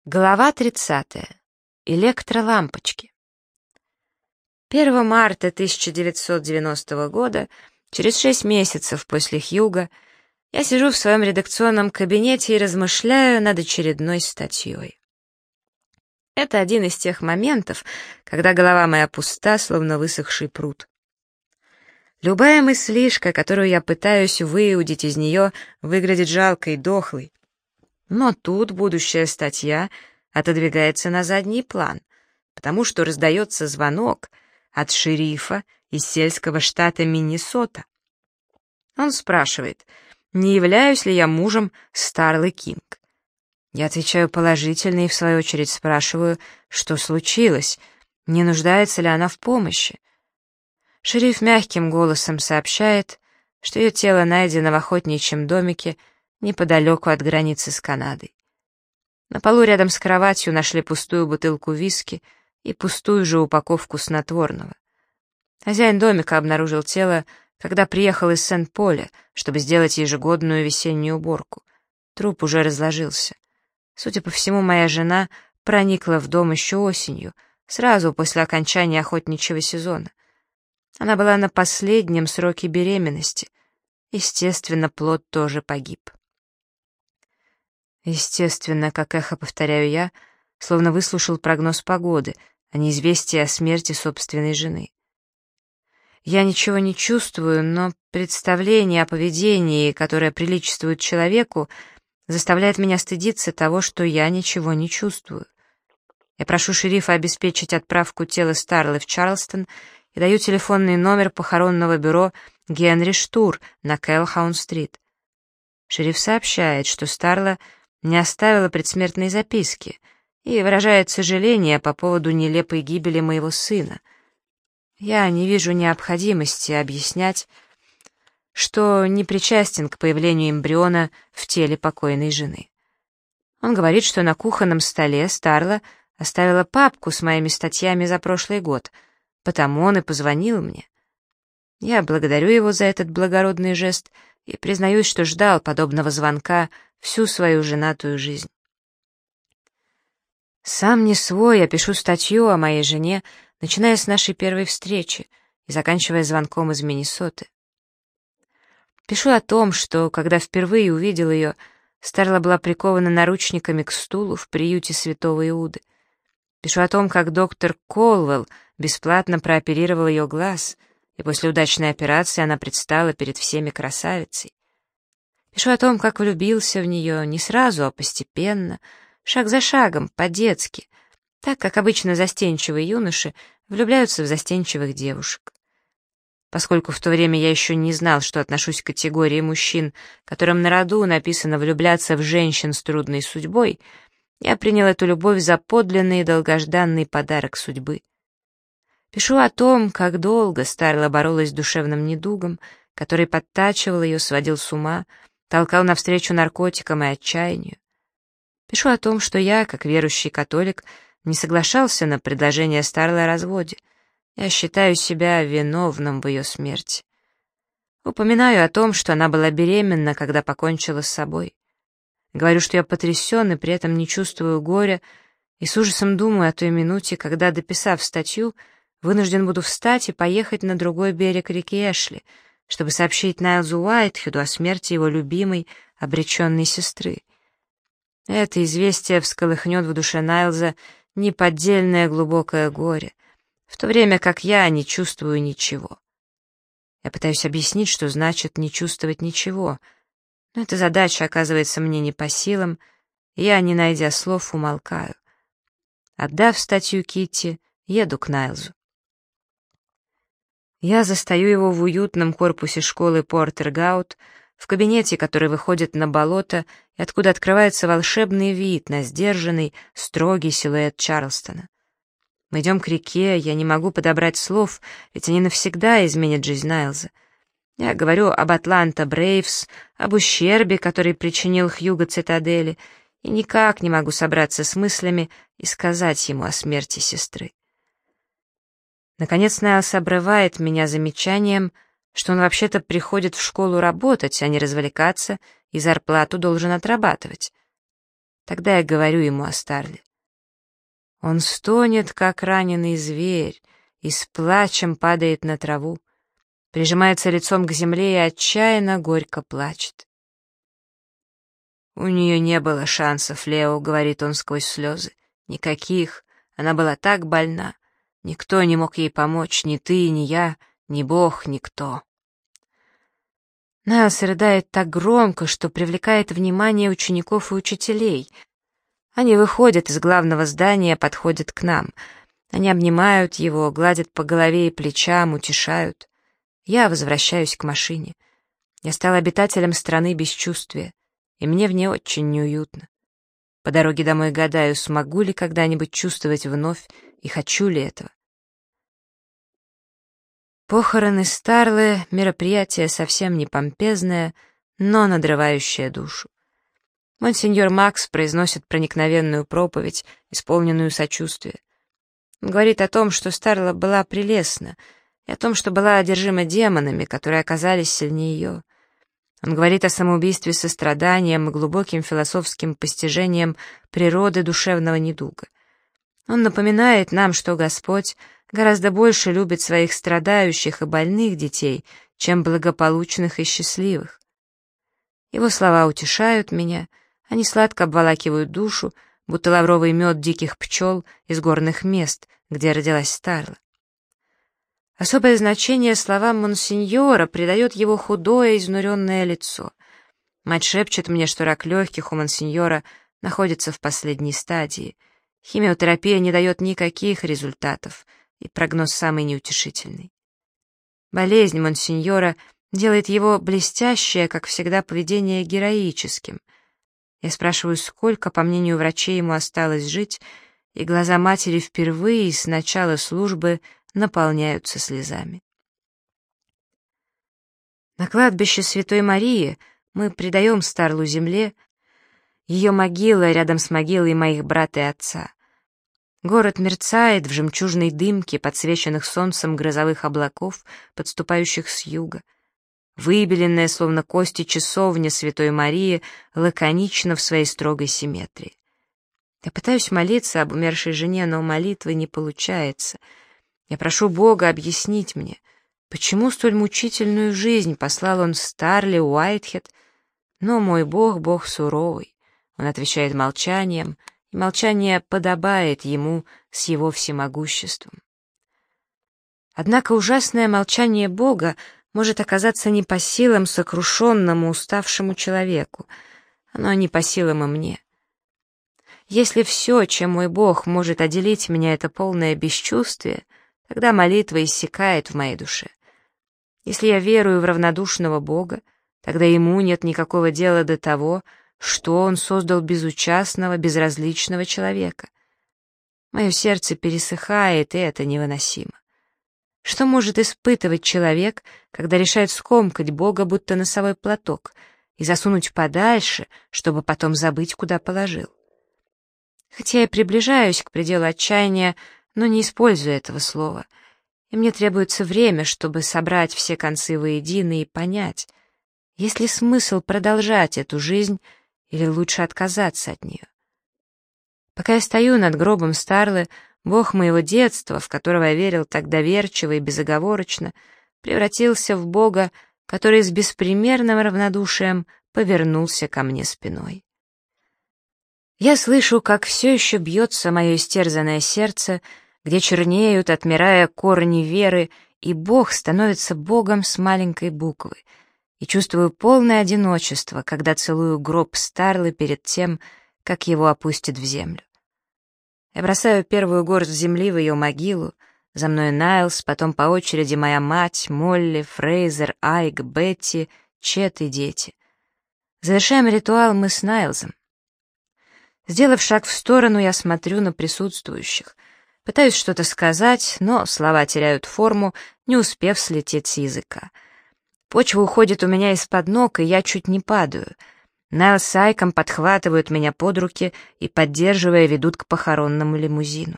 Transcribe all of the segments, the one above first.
Глава 30. Электролампочки. 1 марта 1990 года, через 6 месяцев после Хьюга, я сижу в своем редакционном кабинете и размышляю над очередной статьей. Это один из тех моментов, когда голова моя пуста, словно высохший пруд. Любая мыслишка, которую я пытаюсь выудить из нее, выглядит жалкой, дохлой. Но тут будущая статья отодвигается на задний план, потому что раздается звонок от шерифа из сельского штата Миннесота. Он спрашивает, не являюсь ли я мужем Старлы Кинг. Я отвечаю положительно и в свою очередь спрашиваю, что случилось, не нуждается ли она в помощи. Шериф мягким голосом сообщает, что ее тело найдено в охотничьем домике неподалеку от границы с Канадой. На полу рядом с кроватью нашли пустую бутылку виски и пустую же упаковку снотворного. Хозяин домика обнаружил тело, когда приехал из Сент-Поля, чтобы сделать ежегодную весеннюю уборку. Труп уже разложился. Судя по всему, моя жена проникла в дом еще осенью, сразу после окончания охотничьего сезона. Она была на последнем сроке беременности. Естественно, плод тоже погиб. Естественно, как эхо повторяю я, словно выслушал прогноз погоды, а не известие о смерти собственной жены. Я ничего не чувствую, но представление о поведении, которое приличествует человеку, заставляет меня стыдиться того, что я ничего не чувствую. Я прошу шерифа обеспечить отправку тела Старлы в Чарлстон и даю телефонный номер похоронного бюро Генри Штур на Келхаун-стрит. Шериф сообщает, что Старла не оставила предсмертной записки и выражает сожаление по поводу нелепой гибели моего сына. Я не вижу необходимости объяснять, что не причастен к появлению эмбриона в теле покойной жены. Он говорит, что на кухонном столе Старла оставила папку с моими статьями за прошлый год, потому он и позвонил мне. Я благодарю его за этот благородный жест и признаюсь, что ждал подобного звонка всю свою женатую жизнь. Сам не свой, я пишу статью о моей жене, начиная с нашей первой встречи и заканчивая звонком из Миннесоты. Пишу о том, что, когда впервые увидел ее, Старла была прикована наручниками к стулу в приюте Святого Иуды. Пишу о том, как доктор Колвелл бесплатно прооперировал ее глаз, и после удачной операции она предстала перед всеми красавицей. Пишу о том, как влюбился в нее не сразу, а постепенно, шаг за шагом, по-детски, так как обычно застенчивые юноши влюбляются в застенчивых девушек. Поскольку в то время я еще не знал, что отношусь к категории мужчин, которым на роду написано влюбляться в женщин с трудной судьбой, я принял эту любовь за подлинный и долгожданный подарок судьбы. Пишу о том, как долго Старла боролась с душевным недугом, который подтачивал ее, сводил с ума, толкал навстречу наркотикам и отчаянию. Пишу о том, что я, как верующий католик, не соглашался на предложение Старлы о разводе. Я считаю себя виновным в ее смерти. Упоминаю о том, что она была беременна, когда покончила с собой. Говорю, что я потрясен и при этом не чувствую горя, и с ужасом думаю о той минуте, когда, дописав статью, вынужден буду встать и поехать на другой берег реки Эшли, чтобы сообщить Найлзу Уайтхеду о смерти его любимой, обреченной сестры. Это известие всколыхнет в душе Найлза неподдельное глубокое горе, в то время как я не чувствую ничего. Я пытаюсь объяснить, что значит не чувствовать ничего, но эта задача оказывается мне не по силам, и я, не найдя слов, умолкаю. Отдав статью Китти, еду к Найлзу. Я застаю его в уютном корпусе школы Портер-Гаут, в кабинете, который выходит на болото и откуда открывается волшебный вид на сдержанный, строгий силуэт Чарлстона. Мы идем к реке, я не могу подобрать слов, ведь они навсегда изменят жизнь Найлза. Я говорю об Атланта Брейвс, об ущербе, который причинил Хьюго Цитадели, и никак не могу собраться с мыслями и сказать ему о смерти сестры. Наконец Найлз обрывает меня замечанием, что он вообще-то приходит в школу работать, а не развлекаться, и зарплату должен отрабатывать. Тогда я говорю ему о Старле. Он стонет, как раненый зверь, и с плачем падает на траву, прижимается лицом к земле и отчаянно горько плачет. «У нее не было шансов, Лео», — говорит он сквозь слезы. «Никаких. Она была так больна. Никто не мог ей помочь, ни ты, ни я, ни Бог, никто». Нас рыдает так громко, что привлекает внимание учеников и учителей. Они выходят из главного здания, подходят к нам. Они обнимают его, гладят по голове и плечам, утешают. Я возвращаюсь к машине. Я стал обитателем страны бесчувствия, и мне в ней очень неуютно. По дороге домой гадаю, смогу ли когда-нибудь чувствовать вновь и хочу ли этого. Похороны Старлы — мероприятие совсем не помпезное, но надрывающее душу. Монсеньор Макс произносит проникновенную проповедь, исполненную сочувствия. Он говорит о том, что Старла была прелестна, и о том, что была одержима демонами, которые оказались сильнее ее. Он говорит о самоубийстве состраданием и глубоким философским постижением природы душевного недуга. Он напоминает нам, что Господь гораздо больше любит своих страдающих и больных детей, чем благополучных и счастливых. Его слова утешают меня, они сладко обволакивают душу, будто лавровый мед диких пчел из горных мест, где родилась Старла. Особое значение словам монсеньора придает его худое, изнуренное лицо. Мать шепчет мне, что рак легких у монсеньора находится в последней стадии. Химиотерапия не дает никаких результатов, и прогноз самый неутешительный. Болезнь монсеньора делает его блестящее, как всегда, поведение героическим. Я спрашиваю, сколько, по мнению врачей, ему осталось жить, и глаза матери впервые с начала службы наполняются слезами. На кладбище Святой Марии мы предаем Старлу земле, ее могила рядом с могилой моих брата и отца. Город мерцает в жемчужной дымке, подсвеченных солнцем грозовых облаков, подступающих с юга. Выбеленная, словно кости, часовня Святой Марии лаконична в своей строгой симметрии. Я пытаюсь молиться об умершей жене, но молитвы не получается. Я прошу Бога объяснить мне, почему столь мучительную жизнь послал он Старле Уайтхед, но мой Бог — Бог суровый. Он отвечает молчанием, и молчание подобает ему с его всемогуществом. Однако ужасное молчание Бога может оказаться не по силам сокрушенному, уставшему человеку. Оно не по силам и мне. Если все, чем мой Бог может отделить меня, это полное бесчувствие, тогда молитва иссякает в моей душе. Если я верую в равнодушного Бога, тогда ему нет никакого дела до того, что он создал безучастного, безразличного человека. Мое сердце пересыхает, и это невыносимо. Что может испытывать человек, когда решает скомкать Бога, будто носовой платок, и засунуть подальше, чтобы потом забыть, куда положил? Хотя я приближаюсь к пределу отчаяния, но не использую этого слова, и мне требуется время, чтобы собрать все концы воедино и понять, есть ли смысл продолжать эту жизнь или лучше отказаться от нее. Пока я стою над гробом Старлы, Бог моего детства, в которого я верил так доверчиво и безоговорочно, превратился в Бога, который с беспримерным равнодушием повернулся ко мне спиной. Я слышу, как все еще бьется мое истерзанное сердце, где чернеют, отмирая корни веры, и Бог становится Богом с маленькой буквы, и чувствую полное одиночество, когда целую гроб Старлы перед тем, как его опустят в землю. Я бросаю первую горсть земли в ее могилу, за мной Найлс, потом по очереди моя мать, Молли, Фрейзер, Айк, Бетти, Чет и дети. Завершаем ритуал мы с Найлзом. Сделав шаг в сторону, я смотрю на присутствующих. Пытаюсь что-то сказать, но слова теряют форму, не успев слететь с языка. Почва уходит у меня из-под ног, и я чуть не падаю. Найл с Айком подхватывают меня под руки и, поддерживая, ведут к похоронному лимузину.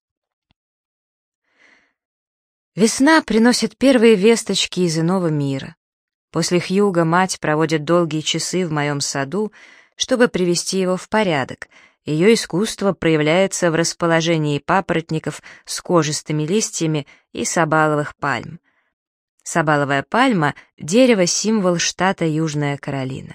Весна приносит первые весточки из иного мира. После Хьюга мать проводит долгие часы в моем саду, чтобы привести его в порядок. Ее искусство проявляется в расположении папоротников с кожистыми листьями и сабаловых пальм. Сабаловая пальма — дерево-символ штата Южная Каролина.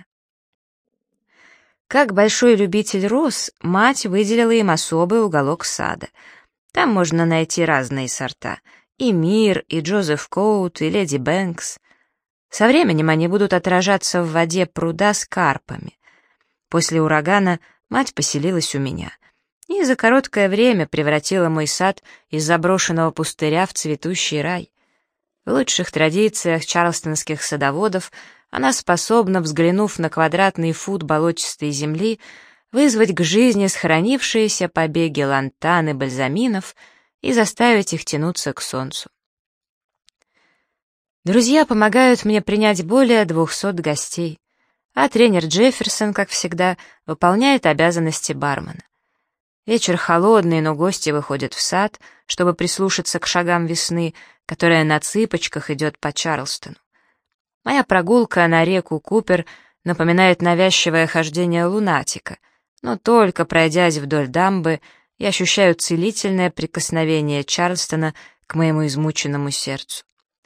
Как большой любитель роз, мать выделила им особый уголок сада. Там можно найти разные сорта — и Мир, и Джозеф Коут, и Леди Бэнкс. Со временем они будут отражаться в воде пруда с карпами. После урагана мать поселилась у меня и за короткое время превратила мой сад из заброшенного пустыря в цветущий рай. В лучших традициях чарльстонских садоводов она способна, взглянув на квадратный фут болотистой земли, вызвать к жизни сохранившиеся побеги лантан и бальзаминов и заставить их тянуться к солнцу. Друзья помогают мне принять более 200 гостей, а тренер Джефферсон, как всегда, выполняет обязанности бармена. Вечер холодный, но гости выходят в сад, чтобы прислушаться к шагам весны, которая на цыпочках идет по Чарльстону. Моя прогулка на реку Купер напоминает навязчивое хождение лунатика, но только пройдясь вдоль дамбы, я ощущаю целительное прикосновение Чарльстона к моему измученному сердцу.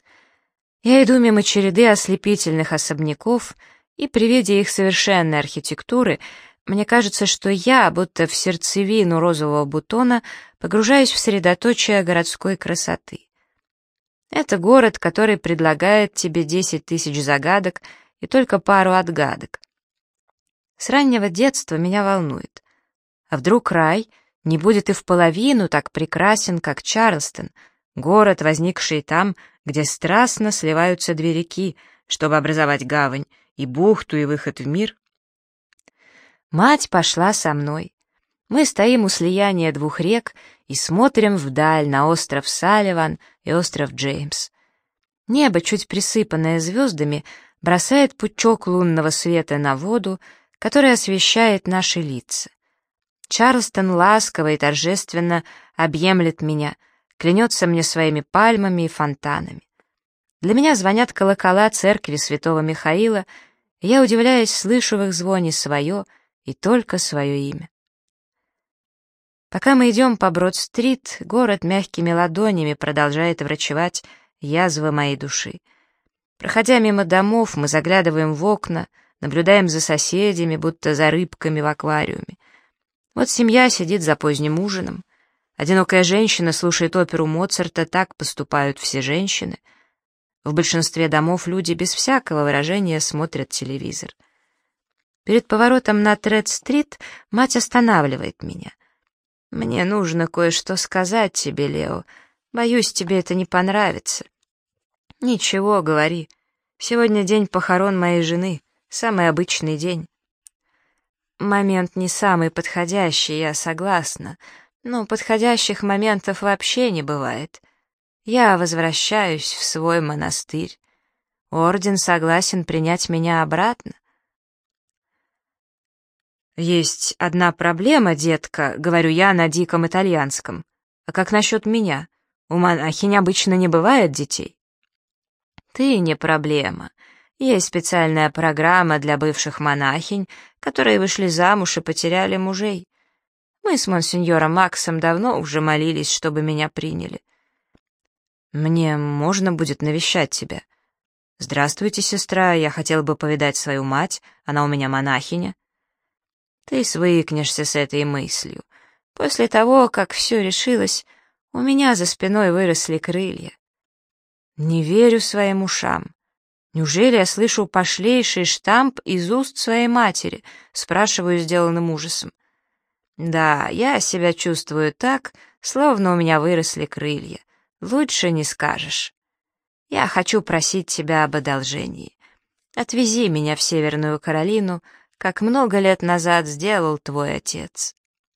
Я иду мимо череды ослепительных особняков, и при виде их совершенной архитектуры мне кажется, что я, будто в сердцевину розового бутона, погружаюсь в средоточие городской красоты. Это город, который предлагает тебе 10 тысяч загадок и только пару отгадок. С раннего детства меня волнует. А вдруг рай не будет и в половину так прекрасен, как Чарльстон, город, возникший там, где страстно сливаются две реки, чтобы образовать гавань, и бухту, и выход в мир? Мать пошла со мной. Мы стоим у слияния двух рек и смотрим вдаль на остров Салливан и остров Джеймс. Небо, чуть присыпанное звездами, бросает пучок лунного света на воду, который освещает наши лица. Чарльстон ласково и торжественно объемлет меня, клянется мне своими пальмами и фонтанами. Для меня звонят колокола церкви святого Михаила, и я, удивляясь, слышу в их звоне свое и только свое имя. Пока мы идем по Брод-стрит, город мягкими ладонями продолжает врачевать язвы моей души. Проходя мимо домов, мы заглядываем в окна, наблюдаем за соседями, будто за рыбками в аквариуме. Вот семья сидит за поздним ужином. Одинокая женщина слушает оперу Моцарта, так поступают все женщины. В большинстве домов люди без всякого выражения смотрят телевизор. Перед поворотом на Тред-стрит мать останавливает меня. «Мне нужно кое-что сказать тебе, Лео. Боюсь, тебе это не понравится». «Ничего, говори. Сегодня день похорон моей жены, самый обычный день». «Момент не самый подходящий, я согласна, но подходящих моментов вообще не бывает. Я возвращаюсь в свой монастырь. Орден согласен принять меня обратно». «Есть одна проблема, детка», — говорю я на диком итальянском. «А как насчет меня? У монахинь обычно не бывает детей». «Ты не проблема. Есть специальная программа для бывших монахинь, которые вышли замуж и потеряли мужей. Мы с монсеньором Максом давно уже молились, чтобы меня приняли». «Мне можно будет навещать тебя?» «Здравствуйте, сестра, я хотел бы повидать свою мать, она у меня монахиня». «Ты свыкнешься с этой мыслью. После того, как все решилось, у меня за спиной выросли крылья». Не верю своим ушам. Неужели я слышу пошлейший штамп из уст своей матери? Спрашиваю сделанным ужасом. Да, я себя чувствую так, словно у меня выросли крылья. Лучше не скажешь. Я хочу просить тебя об одолжении. Отвези меня в Северную Каролину, как много лет назад сделал твой отец.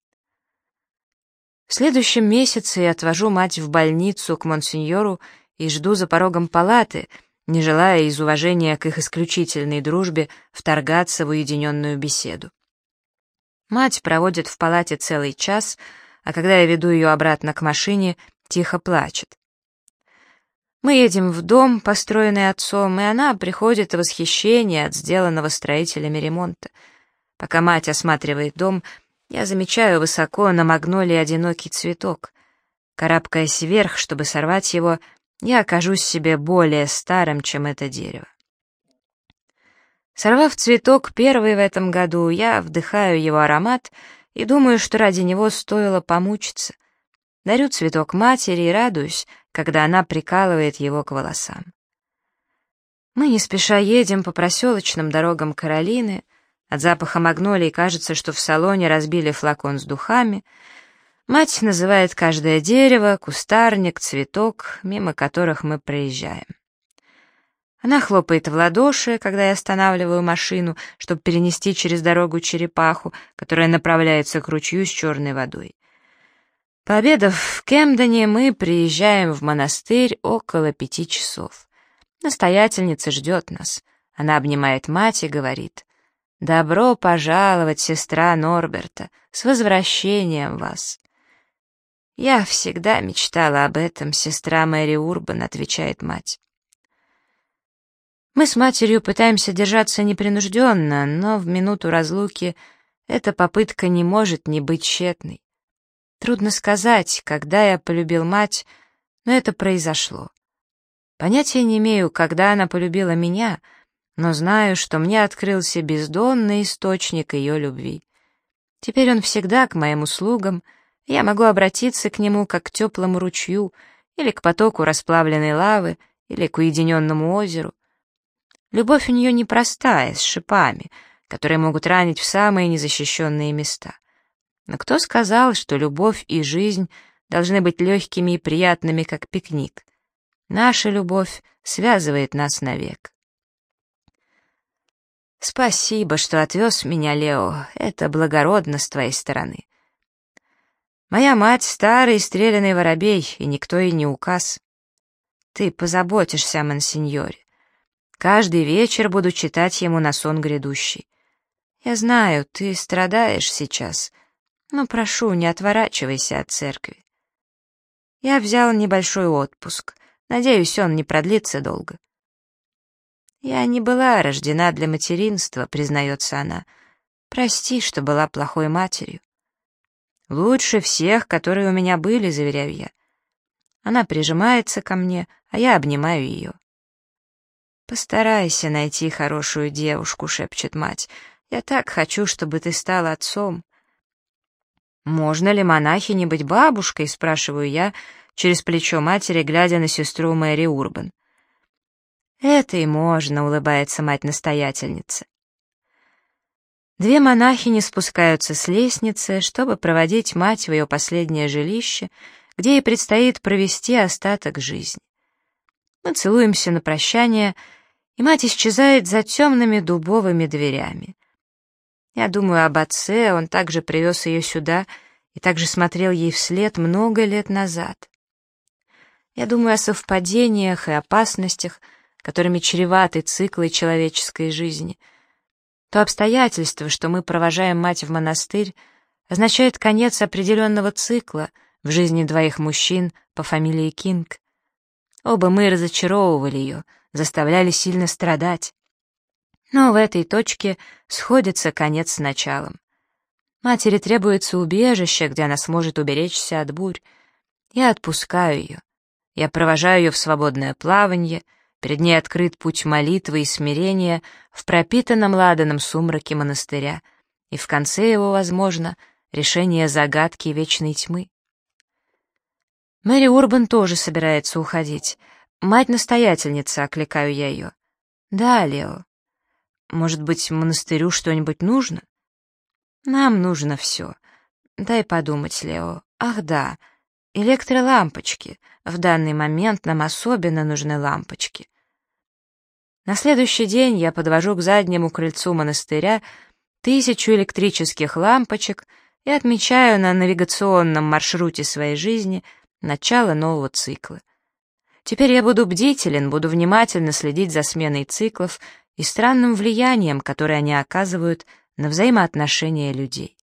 В следующем месяце я отвожу мать в больницу к монсеньору и жду за порогом палаты, не желая из уважения к их исключительной дружбе вторгаться в уединенную беседу. Мать проводит в палате целый час, а когда я веду ее обратно к машине, тихо плачет. Мы едем в дом, построенный отцом, и она приходит в восхищение от сделанного строителями ремонта. Пока мать осматривает дом, я замечаю высоко на магнолии одинокий цветок. Карабкаясь вверх, чтобы сорвать его, я окажусь себе более старым, чем это дерево. Сорвав цветок первый в этом году, я вдыхаю его аромат и думаю, что ради него стоило помучиться. Дарю цветок матери и радуюсь, когда она прикалывает его к волосам. Мы не спеша едем по проселочным дорогам Каролины. От запаха магнолий кажется, что в салоне разбили флакон с духами. Мать называет каждое дерево, кустарник, цветок, мимо которых мы проезжаем. Она хлопает в ладоши, когда я останавливаю машину, чтобы перенести через дорогу черепаху, которая направляется к ручью с черной водой. Пообедав в Кемдоне, мы приезжаем в монастырь около 5 часов. Настоятельница ждет нас. Она обнимает мать и говорит: «Добро пожаловать, сестра Норберта, с возвращением вас!» «Я всегда мечтала об этом, сестра Мэри Урбан», — отвечает мать. Мы с матерью пытаемся держаться непринужденно, но в минуту разлуки эта попытка не может не быть тщетной. Трудно сказать, когда я полюбил мать, но это произошло. Понятия не имею, когда она полюбила меня, но знаю, что мне открылся бездонный источник ее любви. Теперь он всегда к моим услугам, и я могу обратиться к нему как к теплому ручью, или к потоку расплавленной лавы, или к уединенному озеру. Любовь у нее непростая, с шипами, которые могут ранить в самые незащищенные места. Но кто сказал, что любовь и жизнь должны быть легкими и приятными, как пикник? Наша любовь связывает нас навек. Спасибо, что отвез меня, Лео. Это благородно с твоей стороны. Моя мать — старый стреляный воробей, и никто ей не указ. Ты позаботишься о монсеньоре. Каждый вечер буду читать ему на сон грядущий. Я знаю, ты страдаешь сейчас, но прошу, не отворачивайся от церкви. Я взял небольшой отпуск. Надеюсь, он не продлится долго. Я не была рождена для материнства, признается она. Прости, что была плохой матерью. Лучше всех, которые у меня были, заверяю я. Она прижимается ко мне, а я обнимаю ее. «Постарайся найти хорошую девушку», — шепчет мать. «Я так хочу, чтобы ты стал отцом». «Можно ли монахине быть бабушкой?» — спрашиваю я через плечо матери, глядя на сестру Мэри Урбан. «Это и можно», — улыбается мать-настоятельница. Две монахини спускаются с лестницы, чтобы проводить мать в ее последнее жилище, где ей предстоит провести остаток жизни. Мы целуемся на прощание, и мать исчезает за темными дубовыми дверями. Я думаю об отце, он также привез ее сюда и также смотрел ей вслед много лет назад. Я думаю о совпадениях и опасностях, которыми чреваты циклы человеческой жизни. То обстоятельство, что мы провожаем мать в монастырь, означает конец определенного цикла в жизни двоих мужчин по фамилии Кинг. Оба мы разочаровывали ее, заставляли сильно страдать. Но в этой точке сходится конец с началом. Матери требуется убежище, где она сможет уберечься от бурь. Я отпускаю ее. Я провожаю ее в свободное плаванье, перед ней открыт путь молитвы и смирения в пропитанном ладаном сумраке монастыря, и в конце его, возможно, решение загадки вечной тьмы. Мэри Урбан тоже собирается уходить. «Мать-настоятельница», — окликаю я ее. «Да, Лео. Может быть, монастырю что-нибудь нужно?» «Нам нужно все. Дай подумать, Лео. Ах да, электролампочки. В данный момент нам особенно нужны лампочки». На следующий день я подвожу к заднему крыльцу монастыря 1000 электрических лампочек и отмечаю на навигационном маршруте своей жизни начало нового цикла. Теперь я буду бдителен, буду внимательно следить за сменой циклов и странным влиянием, которое они оказывают на взаимоотношения людей.